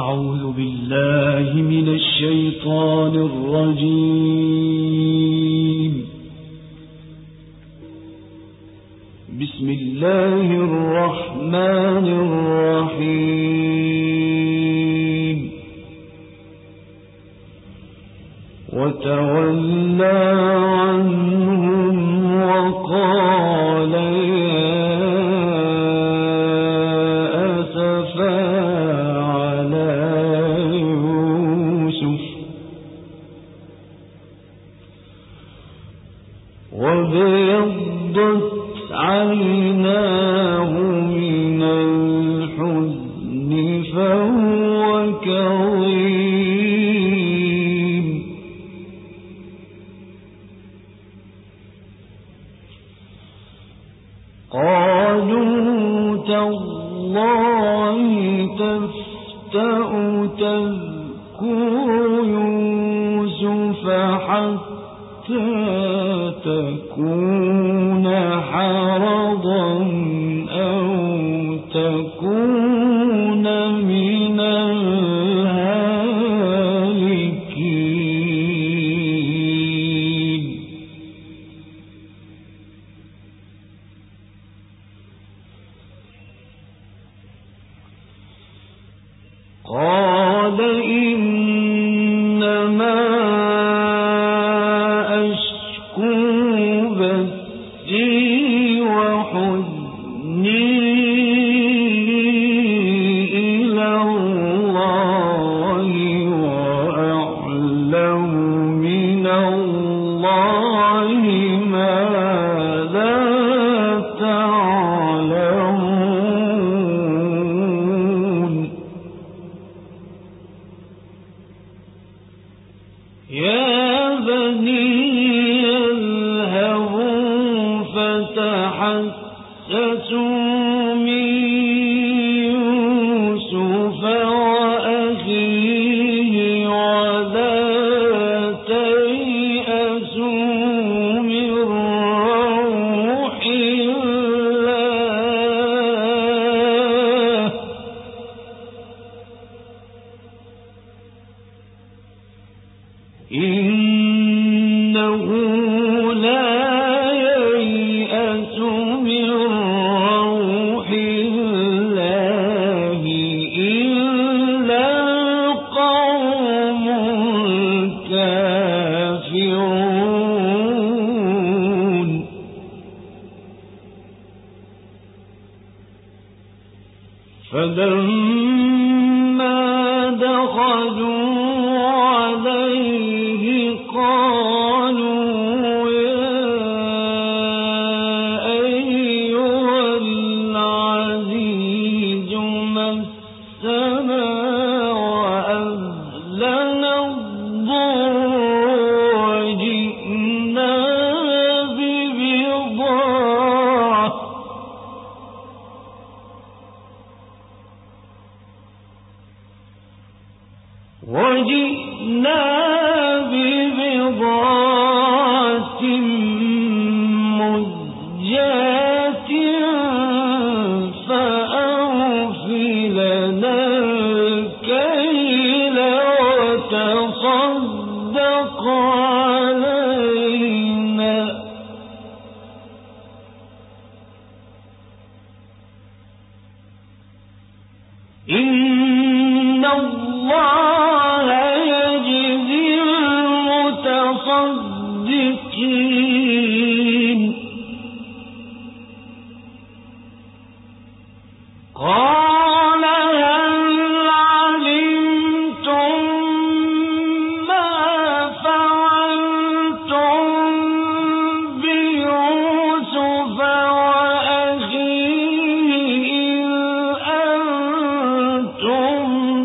أعوذ بالله من الشيطان الرجيم. بسم الله الرحمن الرحيم. وتولى عنهم وقال وابيضت عيناه من الحزن فهو كظيم. قالوا تالله تفتأ تذكر يوسف حتى تكون حرضا أو تكون من الهالكين. قال إنما يا بني اذهبوا فتحسسوا من يوسف وأخيه ولا تيأسوا من روح الله إنه لا ييأس من روح الله إلا القوم الكافرون. فلما دخلوا عليه قالوا يا أيها العزيز مسنا وأهلنا الضر وجئنا ببضاعة مزجاة فأوف لنا الكيل وتصدق علينا إن الله يجزي المتصدقين. قال هل علمتم ما فعلتم بيوسف وأخيه إذ أنتم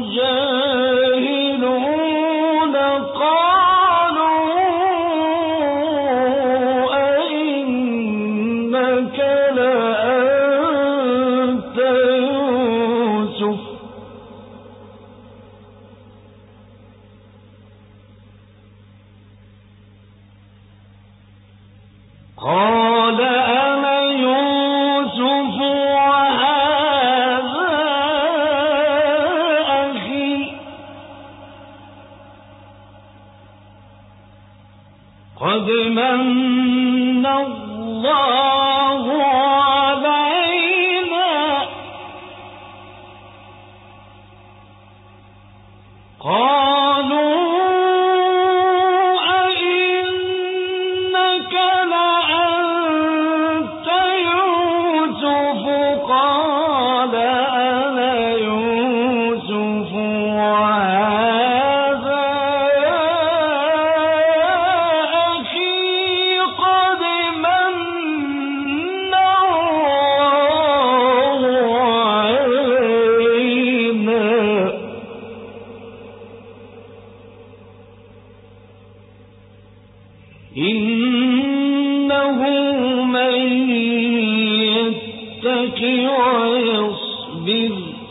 جاهلون؟ قالوا أئنك لأنت يوسف؟ قال أنا يوسف وهذا أخي قد من الله علينا قالوا أئنك لأنت يوسف قال أنا يوسف وهذا أخي قد من الله علينا إنه من يتق ويصبر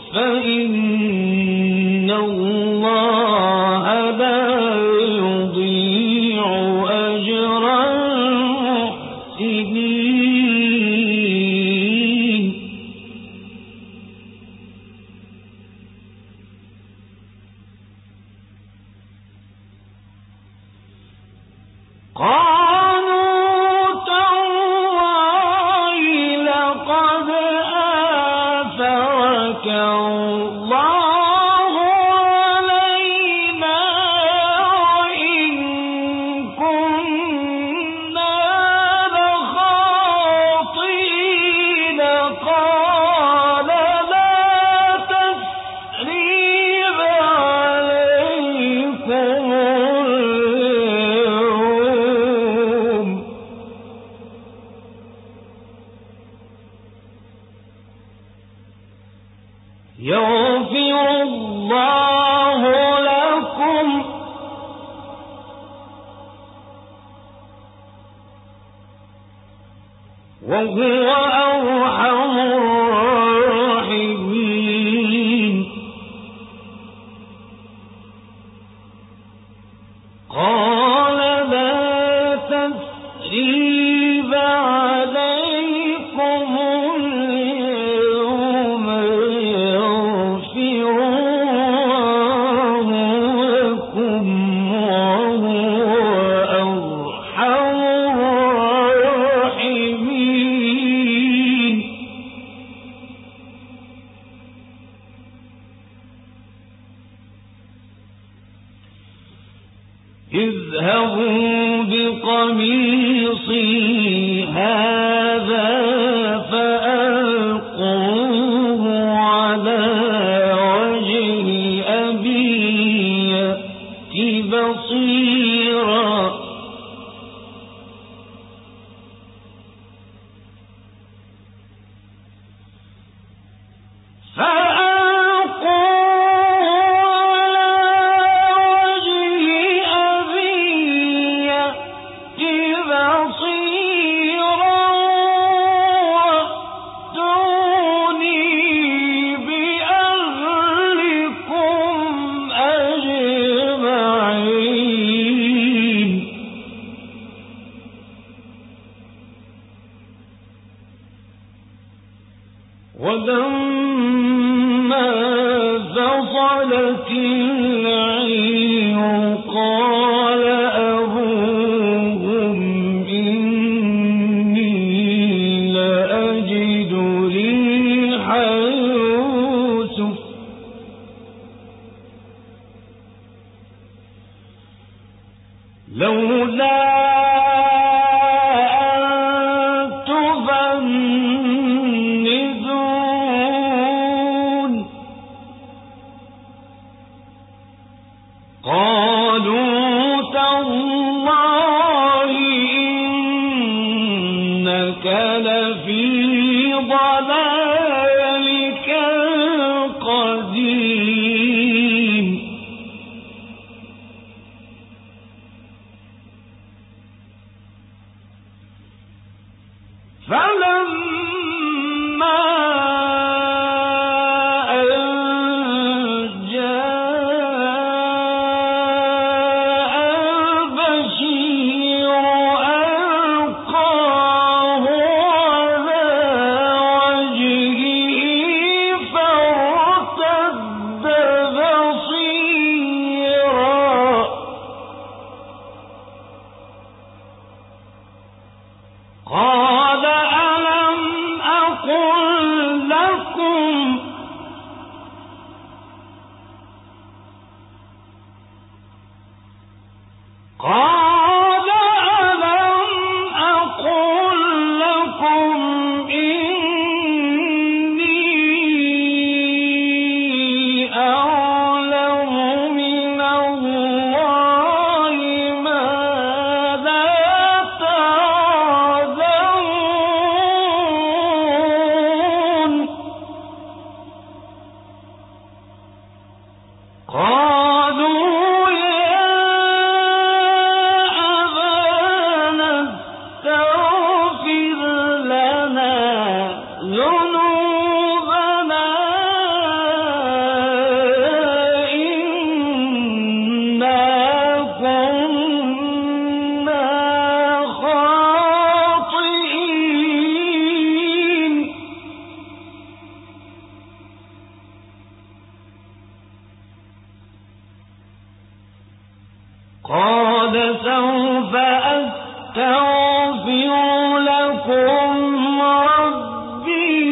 فإن الله لا يضيع أجر المحسنين قالوا تالله لقد آثرك الله علينا وإن كنا لخاطئين قال لا تثريب عليكم يغفر الله لكم وهو أرحم الراحمين قال لا تثريب عليكم اليوم يغفر الله لكم وهو أرحم الراحمين اذهبوا بقميصي هذا فألقوه على وجه أبي يأت بصيرا ولما فصلت العير قال أبوهم إني لأجد ريح يوسف لولا قالوا تالله إنك لفي ضلالك القديم فلما أن جاء قال ألم أقل لكم إني أعلم من الله ما لا تعلمون قالوا يا أبانا استغفر لنا ذنوبنا إنا كنا خاطئين قال سوف أستغفر لكم ربي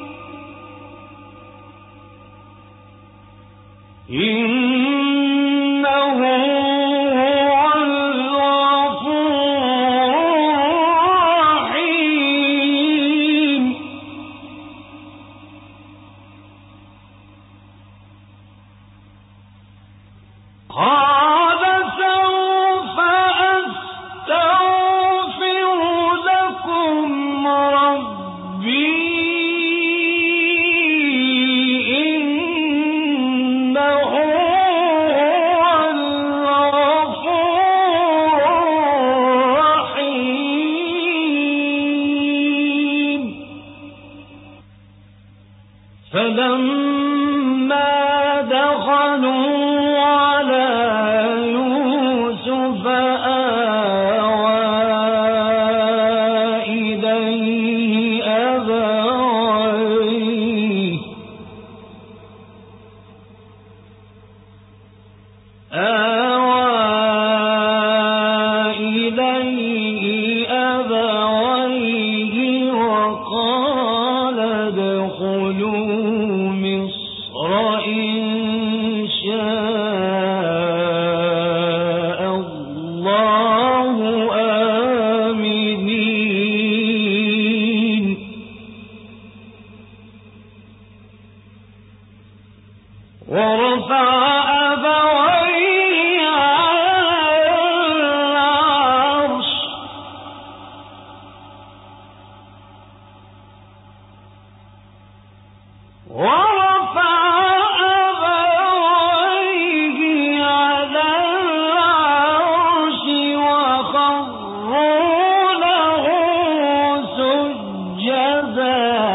إنه هو الغفور الرحيم قال سوف أستغفر لكم ربي إنه هو الغفور الرحيم فلما دخلوا على يوسف آوى إليه أبويه وقال ادخلوا مصر إن شاء الله آمنين ورفع أبويه على العرش وخروا له سجدا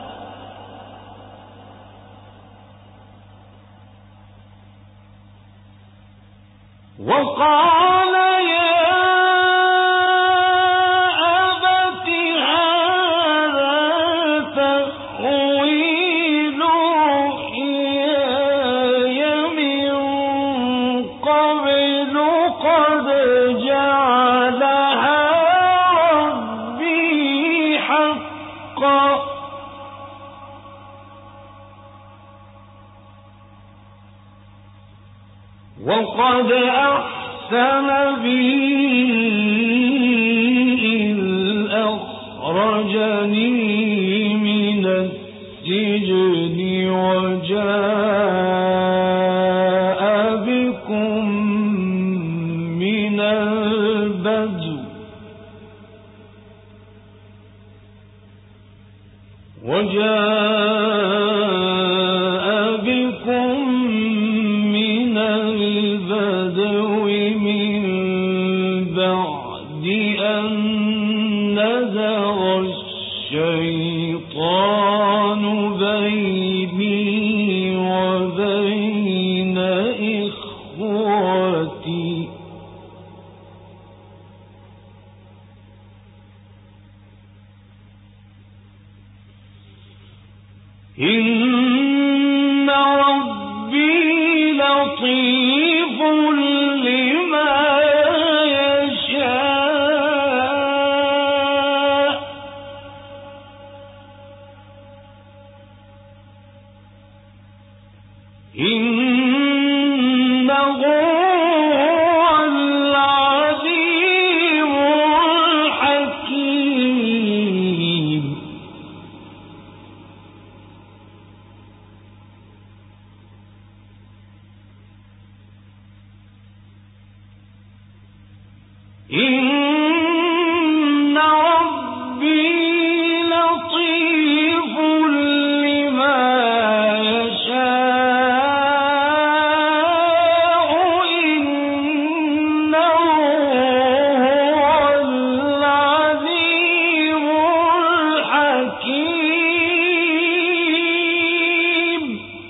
وقال يا أبت هذا تأويل رؤياي من قبل قد جعلها ربي حقا وقد أحسن بي إذ أخرجني من السجن وجاء بكم من البدو من بعد أن نزغ الشيطان بيني وبين إخوتي إن ربي لطيف لما يشاء إنه هو العليم إن ربي لطيف لما يشاء إنه هو العليم الحكيم.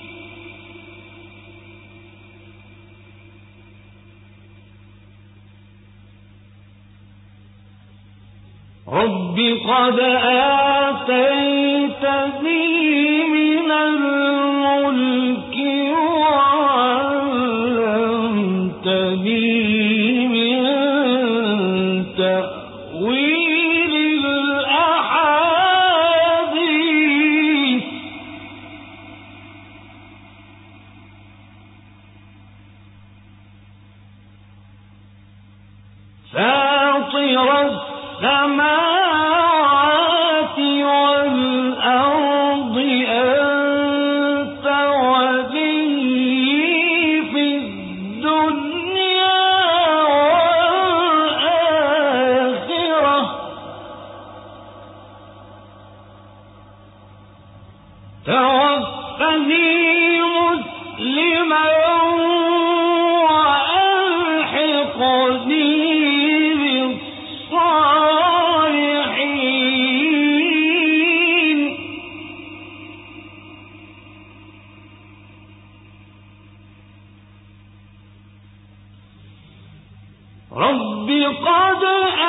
رب قد آتيتني من الملك وعلمتني من تأويل الأحاديث فاطر السماوات والأرض أنت ولي في الدنيا والآخرة توفني مسلما وألحقني رب قد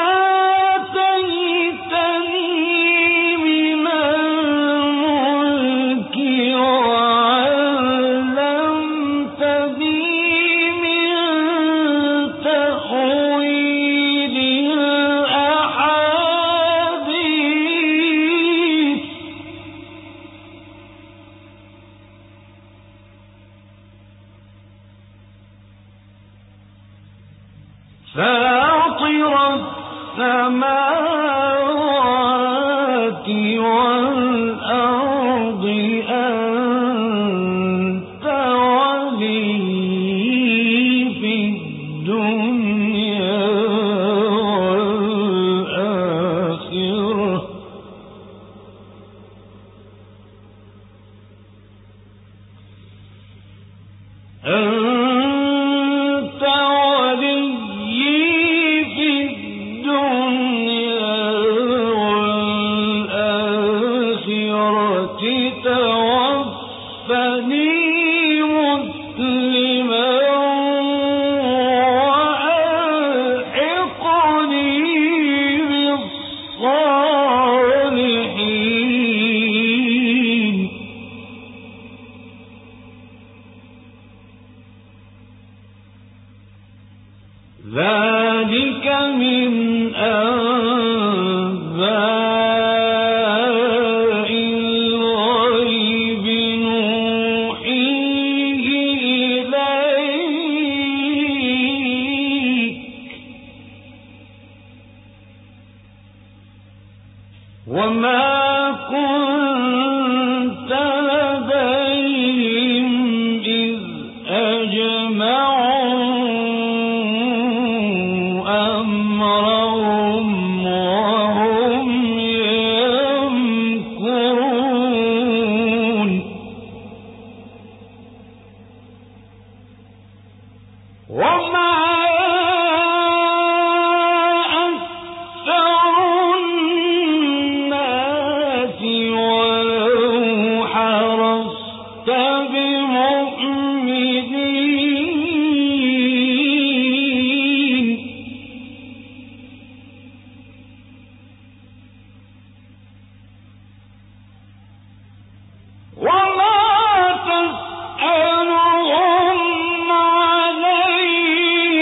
آتيتني من الملك وعلمتني من تأويل الأحاديث فاطر السماوات والأرض أنت ولي في الدنيا والآخرة أنت ولي في الدنيا والآخرة توفني مسلما وألحقني بالصالحين. ذلك من أنباء الغيب نوحيه إليك وما كنت لديهم إذ أجمعوا أمرهم وهم يمكرون. وما أكثر الناس ولو حرصت بمؤمنين. وما تسألهم عليه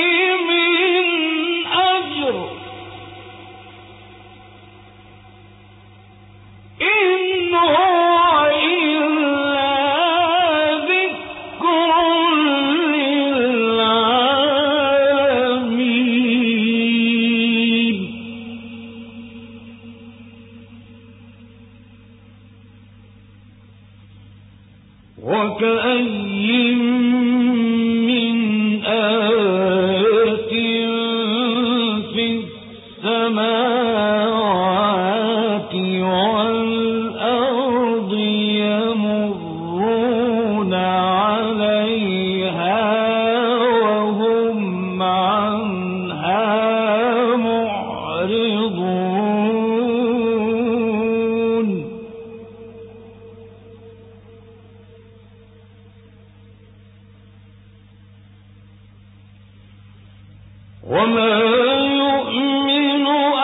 وما يؤمن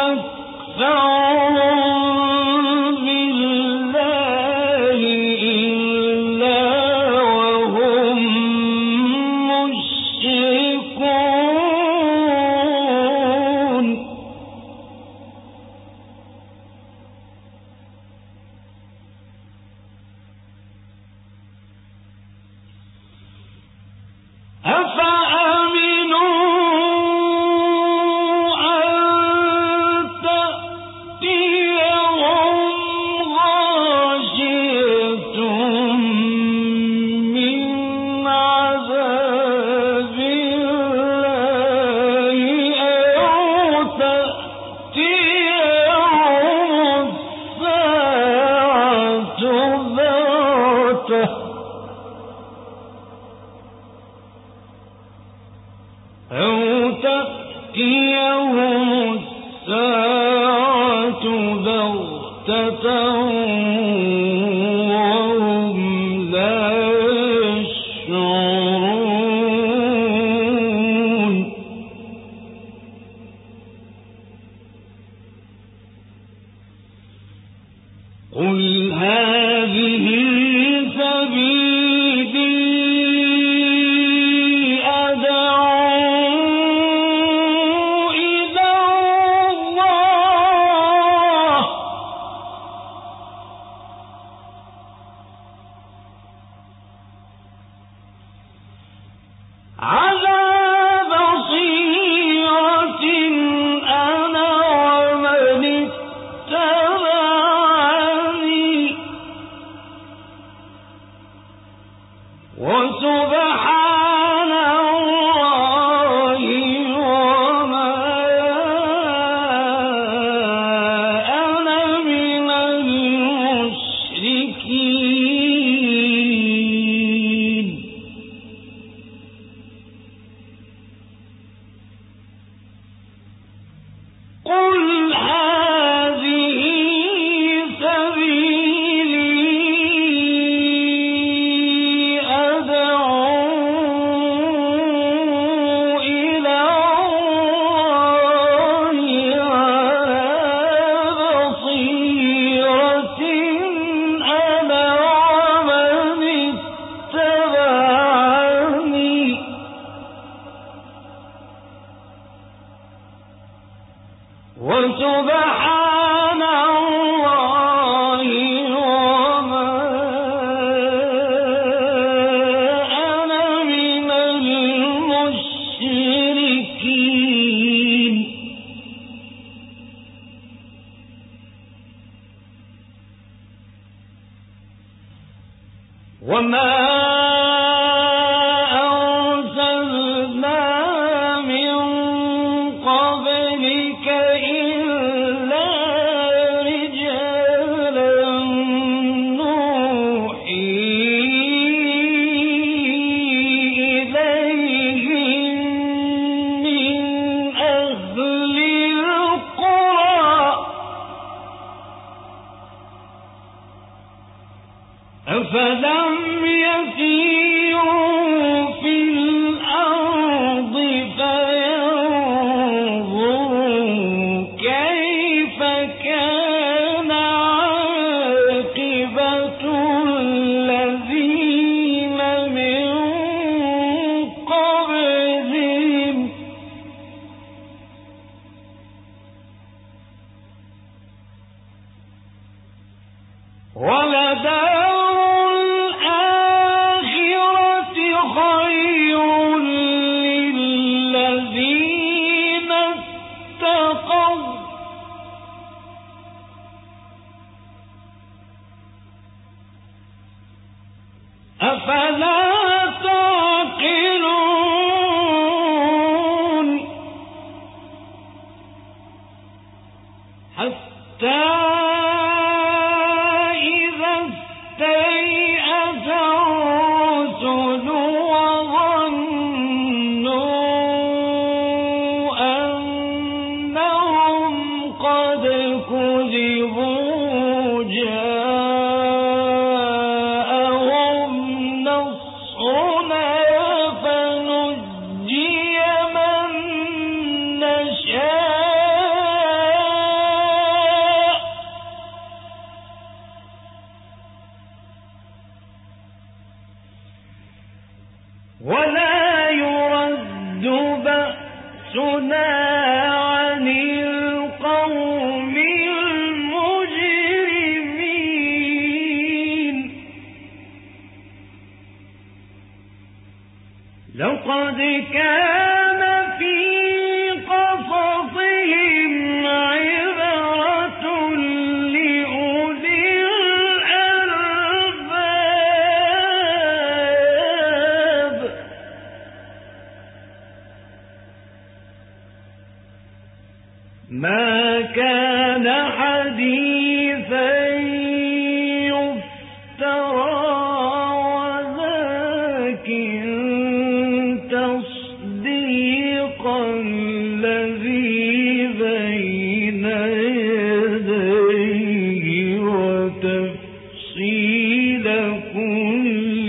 أكثرهم بالله إلا وهم مشركون أو تأتيهم الساعة بغتة وهم لا يشعرون قل هذه سبيلي وسبحان الله وما أنا من المشركين بأسنا عن القوم المجرمين لقد كان في قصصهم عبرة لأولي الألباب ما كان حديثا يفترى ولكن تصديق الذي بين يديه وتفصيل كل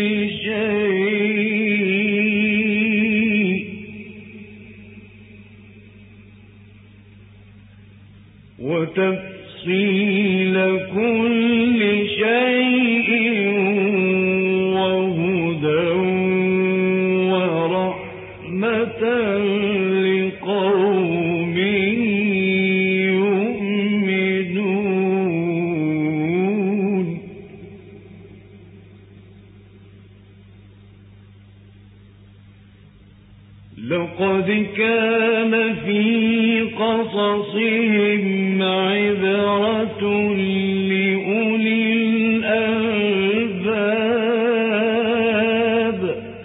شيء وهدى ورحمة لقوم يؤمنون لقد كان في قصصهم عبرة لأولي الألباب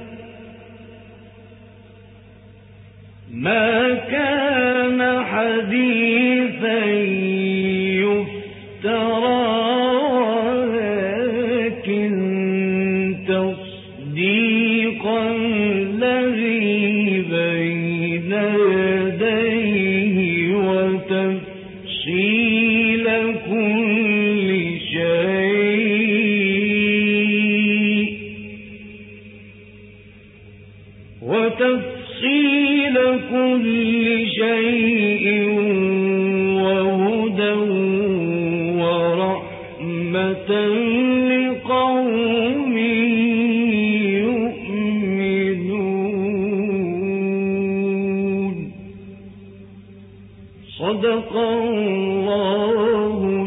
ما كان حديثا يفترى ولكن تصديق الذي بين يديه وتفصيل كل شيء وهدى ورحمة لقوم يؤمنون صدق الله